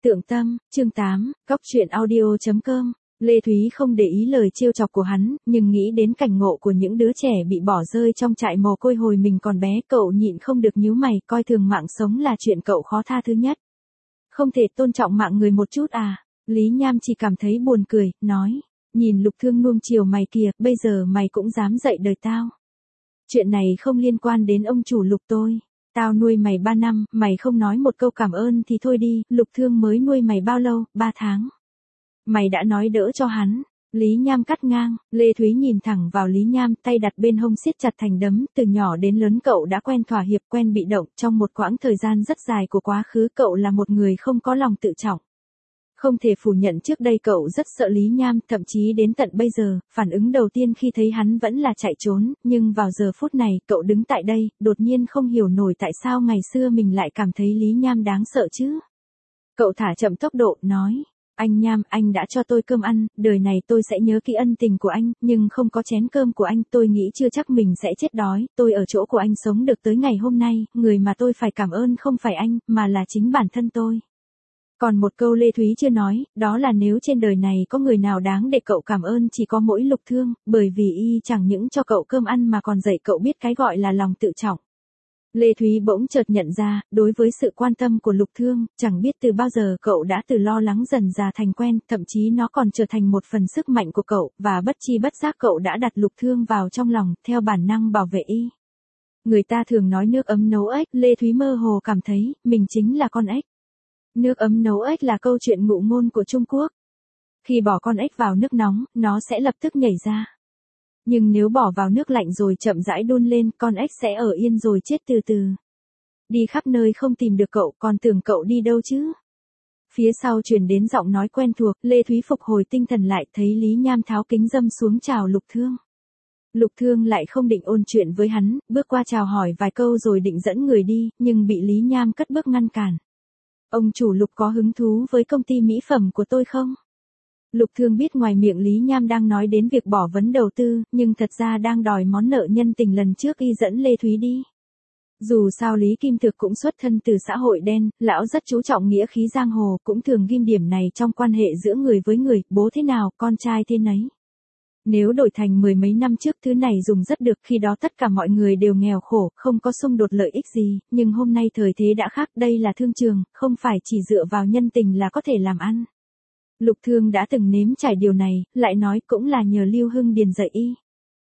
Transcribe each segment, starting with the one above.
Tượng Tâm, chương 8, Góc truyện audio.com. Lê Thúy không để ý lời trêu chọc của hắn, nhưng nghĩ đến cảnh ngộ của những đứa trẻ bị bỏ rơi trong trại mồ côi hồi mình còn bé, cậu nhịn không được nhíu mày, coi thường mạng sống là chuyện cậu khó tha thứ nhất. Không thể tôn trọng mạng người một chút à? Lý Nham chỉ cảm thấy buồn cười, nói, nhìn Lục Thương nuông chiều mày kìa, bây giờ mày cũng dám dạy đời tao. Chuyện này không liên quan đến ông chủ Lục tôi. Tao nuôi mày 3 năm, mày không nói một câu cảm ơn thì thôi đi, Lục Thương mới nuôi mày bao lâu, 3 tháng. Mày đã nói đỡ cho hắn. Lý Nham cắt ngang, Lê Thúy nhìn thẳng vào Lý Nham, tay đặt bên hông siết chặt thành đấm, từ nhỏ đến lớn cậu đã quen thỏa hiệp, quen bị động, trong một quãng thời gian rất dài của quá khứ cậu là một người không có lòng tự trọng. Không thể phủ nhận trước đây cậu rất sợ Lý Nham, thậm chí đến tận bây giờ, phản ứng đầu tiên khi thấy hắn vẫn là chạy trốn, nhưng vào giờ phút này, cậu đứng tại đây, đột nhiên không hiểu nổi tại sao ngày xưa mình lại cảm thấy Lý Nham đáng sợ chứ. Cậu thả chậm tốc độ, nói, anh Nham, anh đã cho tôi cơm ăn, đời này tôi sẽ nhớ kỹ ân tình của anh, nhưng không có chén cơm của anh, tôi nghĩ chưa chắc mình sẽ chết đói, tôi ở chỗ của anh sống được tới ngày hôm nay, người mà tôi phải cảm ơn không phải anh, mà là chính bản thân tôi. Còn một câu Lê Thúy chưa nói, đó là nếu trên đời này có người nào đáng để cậu cảm ơn chỉ có mỗi Lục Thương, bởi vì y chẳng những cho cậu cơm ăn mà còn dạy cậu biết cái gọi là lòng tự trọng. Lê Thúy bỗng chợt nhận ra, đối với sự quan tâm của Lục Thương, chẳng biết từ bao giờ cậu đã từ lo lắng dần già thành quen, thậm chí nó còn trở thành một phần sức mạnh của cậu, và bất chi bất giác cậu đã đặt Lục Thương vào trong lòng, theo bản năng bảo vệ y. Người ta thường nói nước ấm nấu ếch, Lê Thúy mơ hồ cảm thấy, mình chính là con ếch. Nước ấm nấu ếch là câu chuyện ngụ ngôn của Trung Quốc. Khi bỏ con ếch vào nước nóng, nó sẽ lập tức nhảy ra. Nhưng nếu bỏ vào nước lạnh rồi chậm rãi đun lên, con ếch sẽ ở yên rồi chết từ từ. Đi khắp nơi không tìm được cậu, còn tưởng cậu đi đâu chứ? Phía sau truyền đến giọng nói quen thuộc, Lê Thúy phục hồi tinh thần lại, thấy Lý Nham tháo kính râm xuống chào Lục Thương. Lục Thương lại không định ôn chuyện với hắn, bước qua chào hỏi vài câu rồi định dẫn người đi, nhưng bị Lý Nham cất bước ngăn cản. Ông chủ Lục có hứng thú với công ty mỹ phẩm của tôi không? Lục Thương biết ngoài miệng Lý Nham đang nói đến việc bỏ vấn đầu tư, nhưng thật ra đang đòi món nợ nhân tình lần trước y dẫn Lê Thúy đi. Dù sao Lý Kim Thực cũng xuất thân từ xã hội đen, lão rất chú trọng nghĩa khí giang hồ, cũng thường ghim điểm này trong quan hệ giữa người với người, bố thế nào, con trai thế nấy. Nếu đổi thành 10 mấy năm trước thứ này dùng rất được, khi đó tất cả mọi người đều nghèo khổ, không có xung đột lợi ích gì, nhưng hôm nay thời thế đã khác, đây là thương trường, không phải chỉ dựa vào nhân tình là có thể làm ăn. Lục Thương đã từng nếm trải điều này, lại nói cũng là nhờ Lưu Hưng Điền dạy y.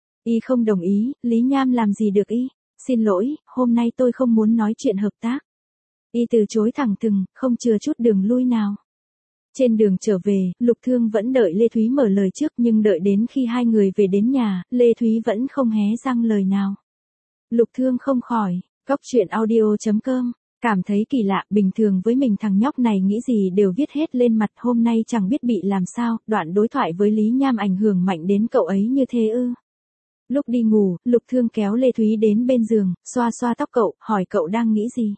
Y không đồng ý, Lý Nham làm gì được y, xin lỗi, hôm nay tôi không muốn nói chuyện hợp tác. Y từ chối thẳng thừng, không chừa chút đường lui nào. Trên đường trở về, Lục Thương vẫn đợi Lê Thúy mở lời trước, nhưng đợi đến khi hai người về đến nhà, Lê Thúy vẫn không hé răng lời nào. Lục Thương không khỏi, Góc truyện audio.com, cảm thấy kỳ lạ, bình thường với mình thằng nhóc này nghĩ gì đều viết hết lên mặt, hôm nay chẳng biết bị làm sao, đoạn đối thoại với Lý Nham ảnh hưởng mạnh đến cậu ấy như thế ư. Lúc đi ngủ, Lục Thương kéo Lê Thúy đến bên giường, xoa xoa tóc cậu, hỏi cậu đang nghĩ gì.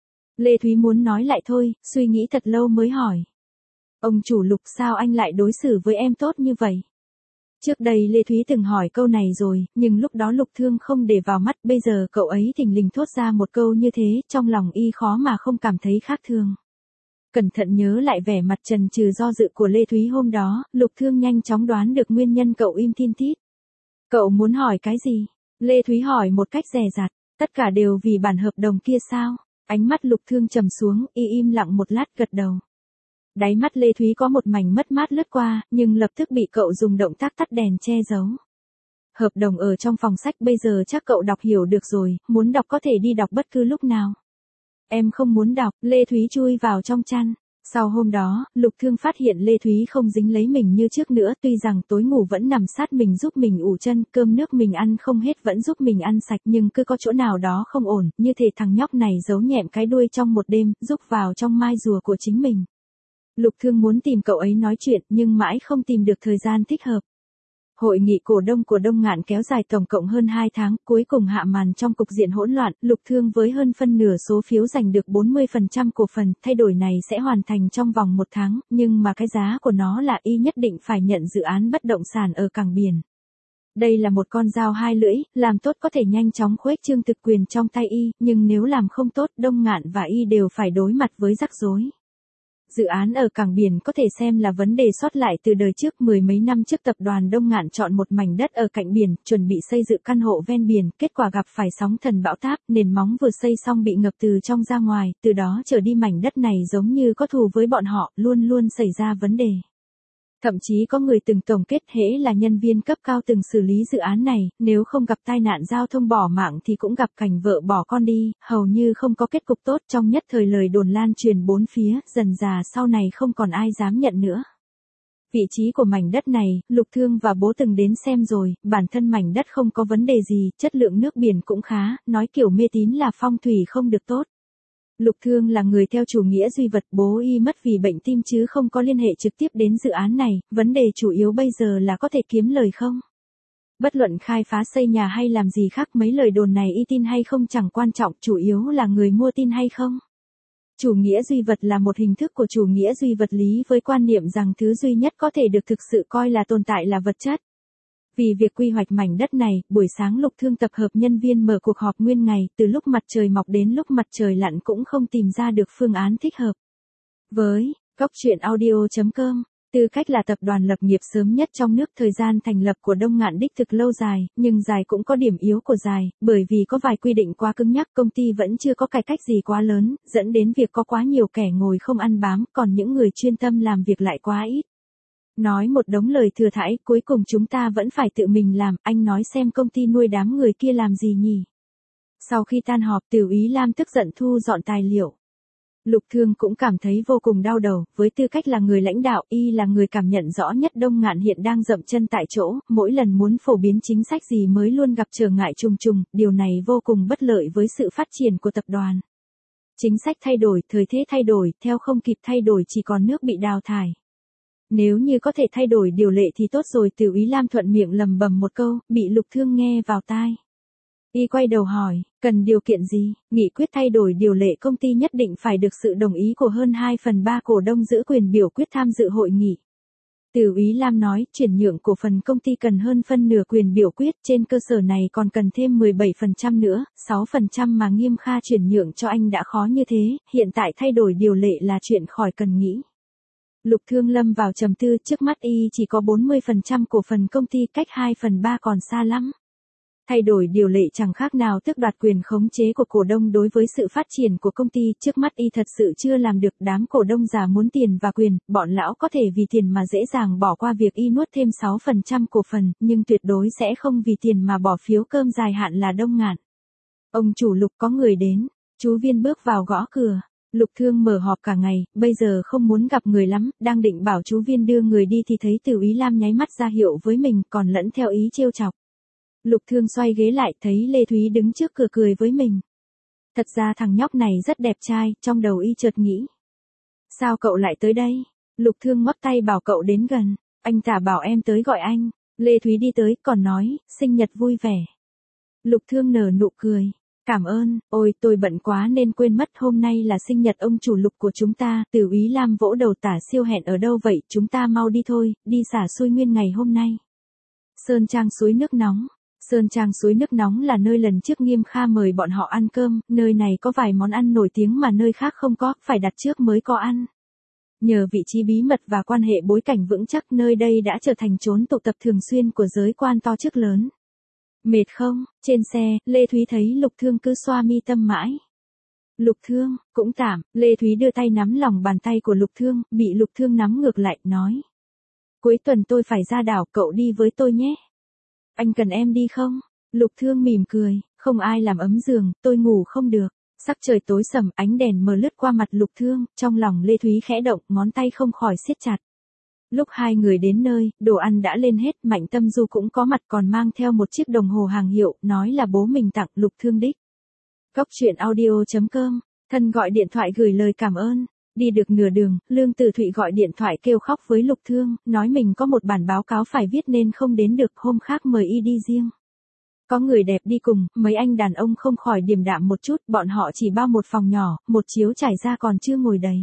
Lê Thúy muốn nói lại thôi, suy nghĩ thật lâu mới hỏi. Ông chủ Lục, sao anh lại đối xử với em tốt như vậy? Trước đây Lê Thúy từng hỏi câu này rồi, nhưng lúc đó Lục Thương không để vào mắt, bây giờ cậu ấy thình lình thốt ra một câu như thế, trong lòng y khó mà không cảm thấy khác thường. Cẩn thận nhớ lại vẻ mặt chần chừ do dự của Lê Thúy hôm đó, Lục Thương nhanh chóng đoán được nguyên nhân cậu im thin thít. Cậu muốn hỏi cái gì? Lê Thúy hỏi một cách dè dặt, tất cả đều vì bản hợp đồng kia sao? Ánh mắt Lục Thương trầm xuống, y im lặng một lát gật đầu. Đáy mắt Lê Thúy có một mảnh mất mát lướt qua, nhưng lập tức bị cậu dùng động tác tắt đèn che giấu. Hợp đồng ở trong phòng sách bây giờ chắc cậu đọc hiểu được rồi, muốn đọc có thể đi đọc bất cứ lúc nào. Em không muốn đọc, Lê Thúy chui vào trong chăn. Sau hôm đó, Lục Thương phát hiện Lê Thúy không dính lấy mình như trước nữa, tuy rằng tối ngủ vẫn nằm sát mình giúp mình ủ chân, cơm nước mình ăn không hết vẫn giúp mình ăn sạch, nhưng cứ có chỗ nào đó không ổn, như thể thằng nhóc này giấu nhẹm cái đuôi trong một đêm, rúc vào trong mai rùa của chính mình. Lục Thương muốn tìm cậu ấy nói chuyện, nhưng mãi không tìm được thời gian thích hợp. Hội nghị cổ đông Ngạn kéo dài tổng cộng hơn 2 tháng, cuối cùng hạ màn trong cục diện hỗn loạn, Lục Thương với hơn phân nửa số phiếu giành được 40% cổ phần, thay đổi này sẽ hoàn thành trong vòng 1 tháng, nhưng mà cái giá của nó là y nhất định phải nhận dự án bất động sản ở cảng biển. Đây là một con dao hai lưỡi, làm tốt có thể nhanh chóng khuếch trương thực quyền trong tay y, nhưng nếu làm không tốt, Đông Ngạn và y đều phải đối mặt với rắc rối. Dự án ở cảng biển có thể xem là vấn đề sót lại từ đời trước. Mười mấy năm trước tập đoàn Đông Ngạn chọn một mảnh đất ở cạnh biển, chuẩn bị xây dựng căn hộ ven biển, kết quả gặp phải sóng thần bão táp, nền móng vừa xây xong bị ngập từ trong ra ngoài, từ đó trở đi mảnh đất này giống như có thù với bọn họ, luôn luôn xảy ra vấn đề. Thậm chí có người từng tổng kết hễ là nhân viên cấp cao từng xử lý dự án này, nếu không gặp tai nạn giao thông bỏ mạng thì cũng gặp cảnh vợ bỏ con đi, hầu như không có kết cục tốt. Trong nhất thời lời đồn lan truyền bốn phía, dần dà sau này không còn ai dám nhận nữa. Vị trí của mảnh đất này, Lục Thương và bố từng đến xem rồi, bản thân mảnh đất không có vấn đề gì, chất lượng nước biển cũng khá, nói kiểu mê tín là phong thủy không được tốt. Lục Thương là người theo chủ nghĩa duy vật, bố y mất vì bệnh tim chứ không có liên hệ trực tiếp đến dự án này, vấn đề chủ yếu bây giờ là có thể kiếm lời không. Bất luận khai phá xây nhà hay làm gì khác, mấy lời đồn này y tin hay không chẳng quan trọng, chủ yếu là người mua tin hay không. Chủ nghĩa duy vật là một hình thức của chủ nghĩa duy vật lý với quan niệm rằng thứ duy nhất có thể được thực sự coi là tồn tại là vật chất. Vì việc quy hoạch mảnh đất này, buổi sáng Lục Thương tập hợp nhân viên mở cuộc họp nguyên ngày, từ lúc mặt trời mọc đến lúc mặt trời lặn cũng không tìm ra được phương án thích hợp. Với Cóc Truyện Audio.com, tư cách là tập đoàn lập nghiệp sớm nhất trong nước, thời gian thành lập của Đông Ngạn đích thực lâu dài, nhưng dài cũng có điểm yếu của dài, bởi vì có vài quy định quá cứng nhắc, công ty vẫn chưa có cải cách gì quá lớn, dẫn đến việc có quá nhiều kẻ ngồi không ăn bám, còn những người chuyên tâm làm việc lại quá ít. Nói một đống lời thừa thãi, cuối cùng chúng ta vẫn phải tự mình làm, anh nói xem công ty nuôi đám người kia làm gì nhỉ? Sau khi tan họp, Tiểu Úy Lam tức giận thu dọn tài liệu. Lục Thương cũng cảm thấy vô cùng đau đầu, với tư cách là người lãnh đạo, y là người cảm nhận rõ nhất Đông Ngạn hiện đang dậm chân tại chỗ, mỗi lần muốn phổ biến chính sách gì mới luôn gặp trở ngại trùng trùng, điều này vô cùng bất lợi với sự phát triển của tập đoàn. Chính sách thay đổi, thời thế thay đổi, theo không kịp thay đổi chỉ còn nước bị đào thải. Nếu như có thể thay đổi điều lệ thì tốt rồi. Tiểu Úy Lam thuận miệng lầm bầm một câu, bị Lục Thương nghe vào tai. Y quay đầu hỏi, cần điều kiện gì? Nghị quyết thay đổi điều lệ công ty nhất định phải được sự đồng ý của hơn 2/3 cổ đông giữ quyền biểu quyết tham dự hội nghị. Tiểu Úy Lam nói, chuyển nhượng cổ phần công ty cần hơn phân nửa quyền biểu quyết, trên cơ sở này còn cần thêm 17% nữa, 6% mà Nghiêm Kha chuyển nhượng cho anh đã khó như thế, hiện tại thay đổi điều lệ là chuyện khỏi cần nghĩ. Lục Thương lâm vào trầm tư, trước mắt y chỉ có 40% cổ phần công ty, cách 2/3 còn xa lắm. Thay đổi điều lệ chẳng khác nào tước đoạt quyền khống chế của cổ đông đối với sự phát triển của công ty, trước mắt y thật sự chưa làm được. Đám cổ đông già muốn tiền và quyền, bọn lão có thể vì tiền mà dễ dàng bỏ qua việc y nuốt thêm 6% cổ phần, nhưng tuyệt đối sẽ không vì tiền mà bỏ phiếu cơm dài hạn là Đông Ngạn. Ông chủ Lục, có người đến. Chú Viên bước vào gõ cửa. Lục Thương mở họp cả ngày, bây giờ không muốn gặp người lắm, đang định bảo chú Viên đưa người đi thì thấy Tiểu Úy Lam nháy mắt ra hiệu với mình, còn lẫn theo ý trêu chọc. Lục Thương xoay ghế lại, thấy Lê Thúy đứng trước cửa cười với mình. Thật ra thằng nhóc này rất đẹp trai, trong đầu y chợt nghĩ. Sao cậu lại tới đây? Lục Thương ngoắc tay bảo cậu đến gần. Anh Tả bảo em tới gọi anh. Lê Thúy đi tới, còn nói, sinh nhật vui vẻ. Lục Thương nở nụ cười. Cảm ơn, ôi tôi bận quá nên quên mất, hôm nay là sinh nhật ông chủ Lục của chúng ta. Tiểu Úy Lam vỗ đầu Tả Siêu, hẹn ở đâu vậy, chúng ta mau đi thôi, đi xả xui nguyên ngày hôm nay. Sơn Trang suối nước nóng. Sơn Trang suối nước nóng là nơi lần trước Nghiêm Kha mời bọn họ ăn cơm, nơi này có vài món ăn nổi tiếng mà nơi khác không có, phải đặt trước mới có ăn. Nhờ vị trí bí mật và quan hệ bối cảnh vững chắc, nơi đây đã trở thành chốn tụ tập thường xuyên của giới quan to chức lớn. Mệt không? Trên xe, Lê Thúy thấy Lục Thương cứ xoa mi tâm mãi. Lục Thương, cũng tạm. Lê Thúy đưa tay nắm lòng bàn tay của Lục Thương, bị Lục Thương nắm ngược lại, nói. Cuối tuần tôi phải ra đảo, cậu đi với tôi nhé. Anh cần em đi không? Lục Thương mỉm cười, không ai làm ấm giường, tôi ngủ không được. Sắc trời tối sầm, ánh đèn mờ lướt qua mặt Lục Thương, trong lòng Lê Thúy khẽ động, ngón tay không khỏi siết chặt. Lúc hai người đến nơi, đồ ăn đã lên hết, Mạnh Tâm Du cũng có mặt, còn mang theo một chiếc đồng hồ hàng hiệu, nói là bố mình tặng. Lục Thương đích. Cóc Truyện Audio.com, thân gọi điện thoại gửi lời cảm ơn. Đi được nửa đường, Lương Từ Thụy gọi điện thoại kêu khóc với Lục Thương, nói mình có một bản báo cáo phải viết nên không đến được, hôm khác mời y đi riêng. Có người đẹp đi cùng, mấy anh đàn ông không khỏi điềm đạm một chút, bọn họ chỉ bao một phòng nhỏ, một chiếu trải ra còn chưa ngồi đầy.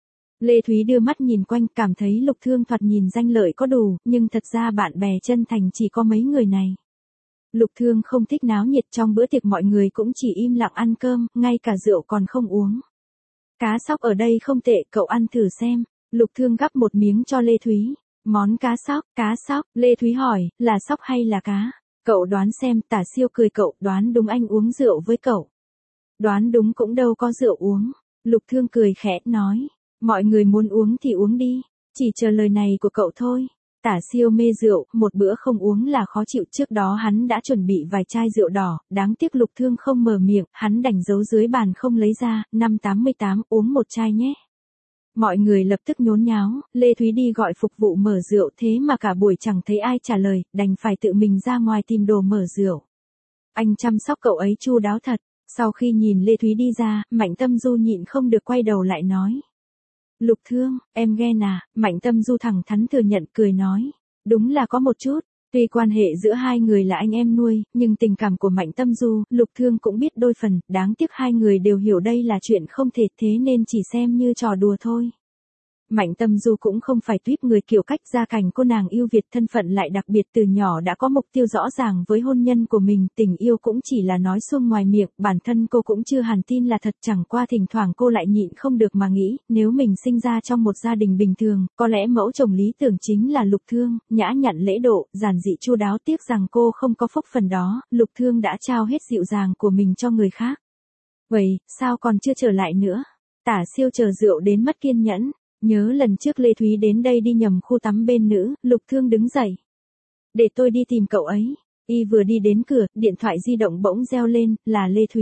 Lê Thúy đưa mắt nhìn quanh, cảm thấy Lục Thương thoạt nhìn danh lợi có đủ, nhưng thật ra bạn bè chân thành chỉ có mấy người này. Lục Thương không thích náo nhiệt, trong bữa tiệc mọi người cũng chỉ im lặng ăn cơm, ngay cả rượu còn không uống. Cá sóc ở đây không tệ, cậu ăn thử xem. Lục Thương gắp một miếng cho Lê Thúy. Món cá sóc, Lê Thúy hỏi, là sóc hay là cá? Cậu đoán xem, Tả Siêu cười cậu, đoán đúng anh uống rượu với cậu. Đoán đúng cũng đâu có rượu uống. Lục Thương cười khẽ, nói, mọi người muốn uống thì uống đi, chỉ chờ lời này của cậu thôi. Tả Siêu mê rượu, một bữa không uống là khó chịu, trước đó hắn đã chuẩn bị vài chai rượu đỏ, đáng tiếc Lục Thương không mở miệng, hắn đành giấu dưới bàn không lấy ra, 588, uống một chai nhé. Mọi người lập tức nhốn nháo, Lê Thúy đi gọi phục vụ mở rượu thế mà cả buổi chẳng thấy ai trả lời, đành phải tự mình ra ngoài tìm đồ mở rượu. Anh chăm sóc cậu ấy chu đáo thật. Sau khi nhìn Lê Thúy đi ra, Mạnh Tâm Du nhịn không được quay đầu lại nói. Lục Thương, em ghen à? Mạnh Tâm Du thẳng thắn thừa nhận, cười nói. Đúng là có một chút. Tuy quan hệ giữa hai người là anh em nuôi, nhưng tình cảm của Mạnh Tâm Du, Lục Thương cũng biết đôi phần, đáng tiếc hai người đều hiểu đây là chuyện không thể, thế nên chỉ xem như trò đùa thôi. Mạnh Tâm Du cũng không phải tuýp người kiểu cách, gia cảnh cô nàng yêu Việt, thân phận lại đặc biệt, từ nhỏ đã có mục tiêu rõ ràng với hôn nhân của mình, tình yêu cũng chỉ là nói suông ngoài miệng, bản thân cô cũng chưa hẳn tin là thật, chẳng qua thỉnh thoảng cô lại nhịn không được mà nghĩ, nếu mình sinh ra trong một gia đình bình thường, có lẽ mẫu chồng lý tưởng chính là Lục Thương, nhã nhặn lễ độ, giản dị chu đáo, tiếc rằng cô không có phúc phần đó, Lục Thương đã trao hết dịu dàng của mình cho người khác. Vậy, sao còn chưa trở lại nữa? Tả Siêu chờ rượu đến mất kiên nhẫn. Nhớ lần trước Lê Thúy đến đây đi nhầm khu tắm bên nữ, Lục Thương đứng dậy. Để tôi đi tìm cậu ấy. Y vừa đi đến cửa, điện thoại di động bỗng reo lên, là Lê Thúy.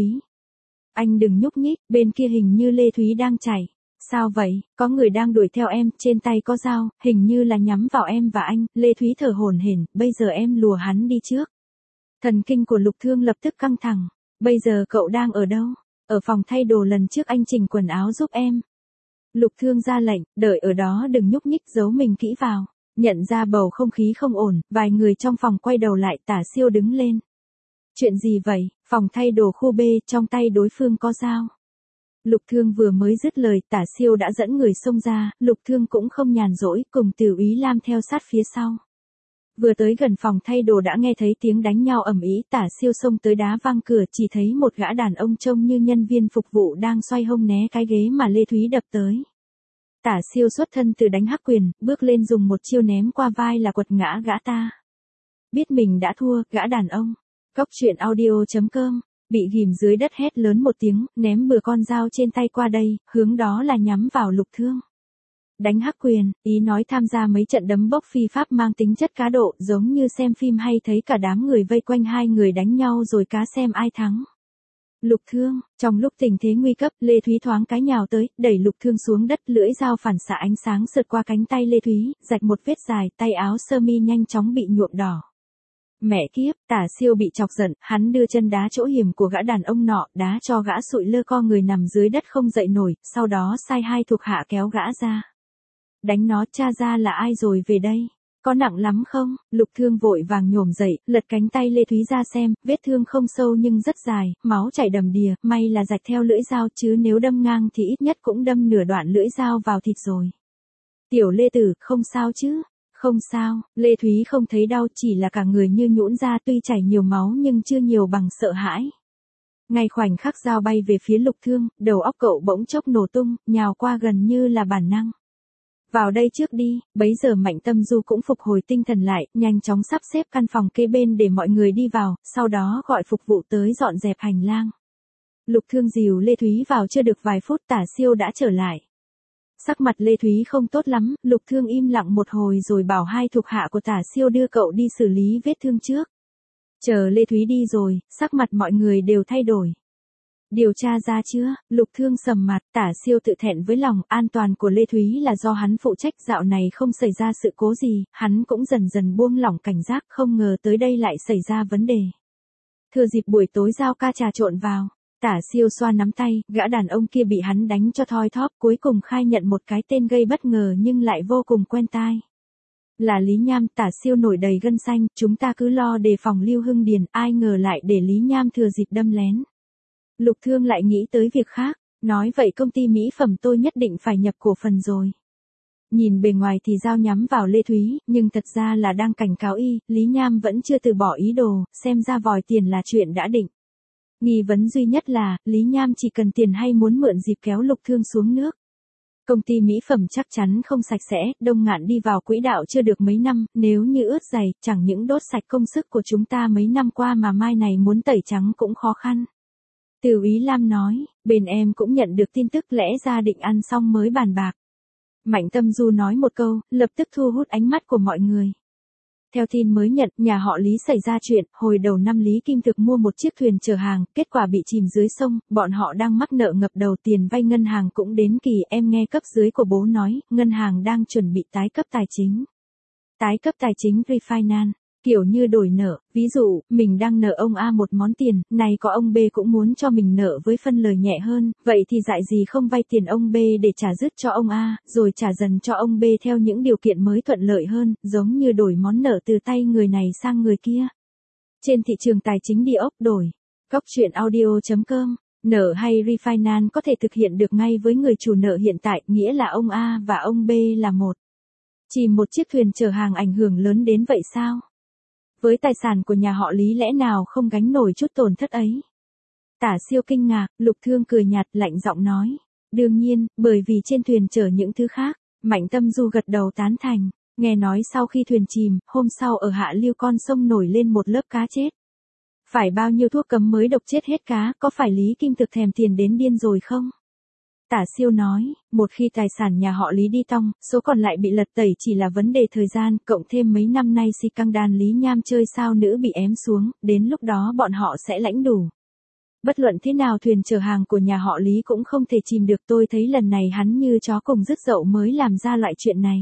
Anh đừng nhúc nhích, bên kia hình như Lê Thúy đang chạy. Sao vậy, có người đang đuổi theo em, trên tay có dao, hình như là nhắm vào em và anh. Lê Thúy thở hổn hển, bây giờ em lùa hắn đi trước. Thần kinh của Lục Thương lập tức căng thẳng. Bây giờ cậu đang ở đâu? Ở phòng thay đồ lần trước anh chỉnh quần áo giúp em. Lục Thương ra lệnh, đợi ở đó đừng nhúc nhích, giấu mình kỹ vào. Nhận ra bầu không khí không ổn, vài người trong phòng quay đầu lại, Tả Siêu đứng lên. Chuyện gì vậy? Phòng thay đồ khu B, trong tay đối phương có dao. Lục Thương vừa mới dứt lời, Tả Siêu đã dẫn người xông ra, Lục Thương cũng không nhàn rỗi, cùng Tiểu Úy Lam theo sát phía sau. Vừa tới gần phòng thay đồ đã nghe thấy tiếng đánh nhau ầm ĩ, Tả Siêu xông tới đá văng cửa, chỉ thấy một gã đàn ông trông như nhân viên phục vụ đang xoay hông né cái ghế mà Lê Thúy đập tới. Tả Siêu xuất thân từ đánh hắc quyền, bước lên dùng một chiêu ném qua vai là quật ngã gã ta. Biết mình đã thua, gã đàn ông. Cóc truyện audio.com, bị ghim dưới đất hét lớn một tiếng, ném bừa con dao trên tay qua đây, hướng đó là nhắm vào Lục Thương. Đánh hắc quyền, ý nói tham gia mấy trận đấm bốc phi pháp mang tính chất cá độ, giống như xem phim hay thấy cả đám người vây quanh hai người đánh nhau rồi cá xem ai thắng. Lục Thương, trong lúc tình thế nguy cấp, Lê Thúy thoáng cái nhào tới, đẩy Lục Thương xuống đất, lưỡi dao phản xạ ánh sáng sượt qua cánh tay Lê Thúy, rạch một vết dài, tay áo sơ mi nhanh chóng bị nhuộm đỏ. Mẹ kiếp, Tả Siêu bị chọc giận, hắn đưa chân đá chỗ hiểm của gã đàn ông nọ, đá cho gã sụi lơ co người nằm dưới đất không dậy nổi, sau đó sai hai thuộc hạ kéo gã ra. Đánh nó, cha ra là ai rồi về đây? Có nặng lắm không? Lục Thương vội vàng nhổm dậy, lật cánh tay Lê Thúy ra xem, vết thương không sâu nhưng rất dài, máu chảy đầm đìa, may là rạch theo lưỡi dao, chứ nếu đâm ngang thì ít nhất cũng đâm nửa đoạn lưỡi dao vào thịt rồi. Tiểu Lê Tử, không sao chứ? Không sao, Lê Thúy không thấy đau, chỉ là cả người như nhũn ra, tuy chảy nhiều máu nhưng chưa nhiều bằng sợ hãi. Ngay khoảnh khắc dao bay về phía Lục Thương, đầu óc cậu bỗng chốc nổ tung, nhào qua gần như là bản năng. Vào đây trước đi, bấy giờ Mạnh Tâm Du cũng phục hồi tinh thần lại, nhanh chóng sắp xếp căn phòng kế bên để mọi người đi vào, sau đó gọi phục vụ tới dọn dẹp hành lang. Lục Thương dìu Lê Thúy vào chưa được vài phút, Tả Siêu đã trở lại. Sắc mặt Lê Thúy không tốt lắm, Lục Thương im lặng một hồi rồi bảo hai thuộc hạ của Tả Siêu đưa cậu đi xử lý vết thương trước. Chờ Lê Thúy đi rồi, sắc mặt mọi người đều thay đổi. Điều tra ra chưa? Lục Thương sầm mặt, Tả Siêu tự thẹn với lòng, an toàn của Lê Thúy là do hắn phụ trách, dạo này không xảy ra sự cố gì, hắn cũng dần dần buông lỏng cảnh giác, không ngờ tới đây lại xảy ra vấn đề. Thừa dịp buổi tối giao ca trà trộn vào, Tả Siêu xoa nắm tay, gã đàn ông kia bị hắn đánh cho thoi thóp, cuối cùng khai nhận một cái tên gây bất ngờ nhưng lại vô cùng quen tai. Là Lý Nham. Tả Siêu nổi đầy gân xanh, chúng ta cứ lo đề phòng Lưu Hưng Điền, ai ngờ lại để Lý Nham thừa dịp đâm lén. Lục Thương lại nghĩ tới việc khác, nói vậy công ty mỹ phẩm tôi nhất định phải nhập cổ phần rồi. Nhìn bề ngoài thì dao nhắm vào Lê Thúy, nhưng thật ra là đang cảnh cáo y, Lý Nham vẫn chưa từ bỏ ý đồ, xem ra vòi tiền là chuyện đã định. Nghi vấn duy nhất là, Lý Nham chỉ cần tiền hay muốn mượn dịp kéo Lục Thương xuống nước. Công ty mỹ phẩm chắc chắn không sạch sẽ, Đông Ngạn đi vào quỹ đạo chưa được mấy năm, nếu như ướt giày, chẳng những đốt sạch công sức của chúng ta mấy năm qua mà mai này muốn tẩy trắng cũng khó khăn. Từ Ý Lam nói, bên em cũng nhận được tin tức lẽ ra định ăn xong mới bàn bạc. Mạnh Tâm Du nói một câu, lập tức thu hút ánh mắt của mọi người. Theo tin mới nhận, nhà họ Lý xảy ra chuyện, hồi đầu năm Lý Kim Thực mua một chiếc thuyền chở hàng, kết quả bị chìm dưới sông, bọn họ đang mắc nợ ngập đầu, tiền vay ngân hàng cũng đến kỳ, em nghe cấp dưới của bố nói, ngân hàng đang chuẩn bị tái cấp tài chính. Tái cấp tài chính refinance, kiểu như đổi nợ, ví dụ, mình đang nợ ông A một món tiền, này có ông B cũng muốn cho mình nợ với phân lời nhẹ hơn, vậy thì dại gì không vay tiền ông B để trả dứt cho ông A, rồi trả dần cho ông B theo những điều kiện mới thuận lợi hơn, giống như đổi món nợ từ tay người này sang người kia. Trên thị trường tài chính địa ốc đổi, góc chuyện audio.com, nợ hay refinance có thể thực hiện được ngay với người chủ nợ hiện tại, nghĩa là ông A và ông B là một. Chỉ một chiếc thuyền chở hàng ảnh hưởng lớn đến vậy sao? Với tài sản của nhà họ Lý lẽ nào không gánh nổi chút tổn thất ấy? Tả Siêu kinh ngạc, Lục Thương cười nhạt, lạnh giọng nói. Đương nhiên, bởi vì trên thuyền chở những thứ khác. Mạnh Tâm Du gật đầu tán thành. Nghe nói sau khi thuyền chìm, hôm sau ở hạ lưu con sông nổi lên một lớp cá chết. Phải bao nhiêu thuốc cấm mới độc chết hết cá, có phải Lý Kim Thực thèm tiền đến điên rồi không? Tả Siêu nói, một khi tài sản nhà họ Lý đi tong, số còn lại bị lật tẩy chỉ là vấn đề thời gian, cộng thêm mấy năm nay si căng đan Lý Nham chơi sao nữ bị ém xuống, đến lúc đó bọn họ sẽ lãnh đủ. Bất luận thế nào thuyền chở hàng của nhà họ Lý cũng không thể chìm được, tôi thấy lần này hắn như chó cùng rứt dậu mới làm ra loại chuyện này.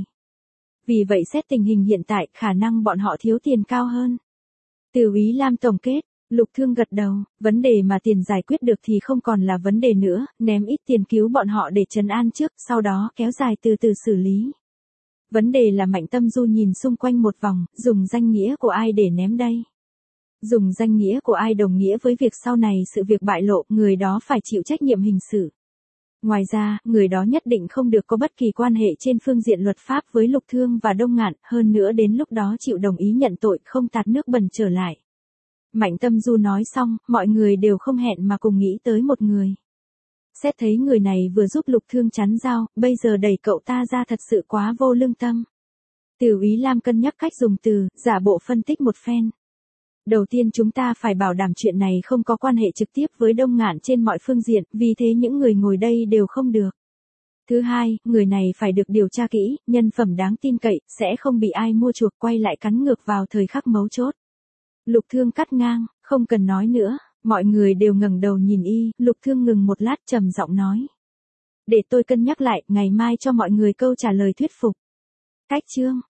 Vì vậy xét tình hình hiện tại, khả năng bọn họ thiếu tiền cao hơn. Từ Ý Lam tổng kết. Lục Thương gật đầu, vấn đề mà tiền giải quyết được thì không còn là vấn đề nữa, ném ít tiền cứu bọn họ để trấn an trước, sau đó kéo dài từ từ xử lý. Vấn đề là Mạnh Tâm Du nhìn xung quanh một vòng, dùng danh nghĩa của ai để ném đây? Dùng danh nghĩa của ai đồng nghĩa với việc sau này sự việc bại lộ, người đó phải chịu trách nhiệm hình sự. Ngoài ra, người đó nhất định không được có bất kỳ quan hệ trên phương diện luật pháp với Lục Thương và Đông Ngạn, hơn nữa đến lúc đó chịu đồng ý nhận tội, không tạt nước bẩn trở lại. Mạnh Tâm Du nói xong, mọi người đều không hẹn mà cùng nghĩ tới một người. Xét thấy người này vừa giúp Lục Thương chắn dao, bây giờ đẩy cậu ta ra thật sự quá vô lương tâm. Từ Ý Lam cân nhắc cách dùng từ, giả bộ phân tích một phen. Đầu tiên chúng ta phải bảo đảm chuyện này không có quan hệ trực tiếp với Đông Ngạn trên mọi phương diện, vì thế những người ngồi đây đều không được. Thứ hai, người này phải được điều tra kỹ, nhân phẩm đáng tin cậy, sẽ không bị ai mua chuộc quay lại cắn ngược vào thời khắc mấu chốt. Lục Thương cắt ngang, không cần nói nữa, mọi người đều ngẩng đầu nhìn y, Lục Thương ngừng một lát trầm giọng nói. Để tôi cân nhắc lại, ngày mai cho mọi người câu trả lời thuyết phục. Cách chương.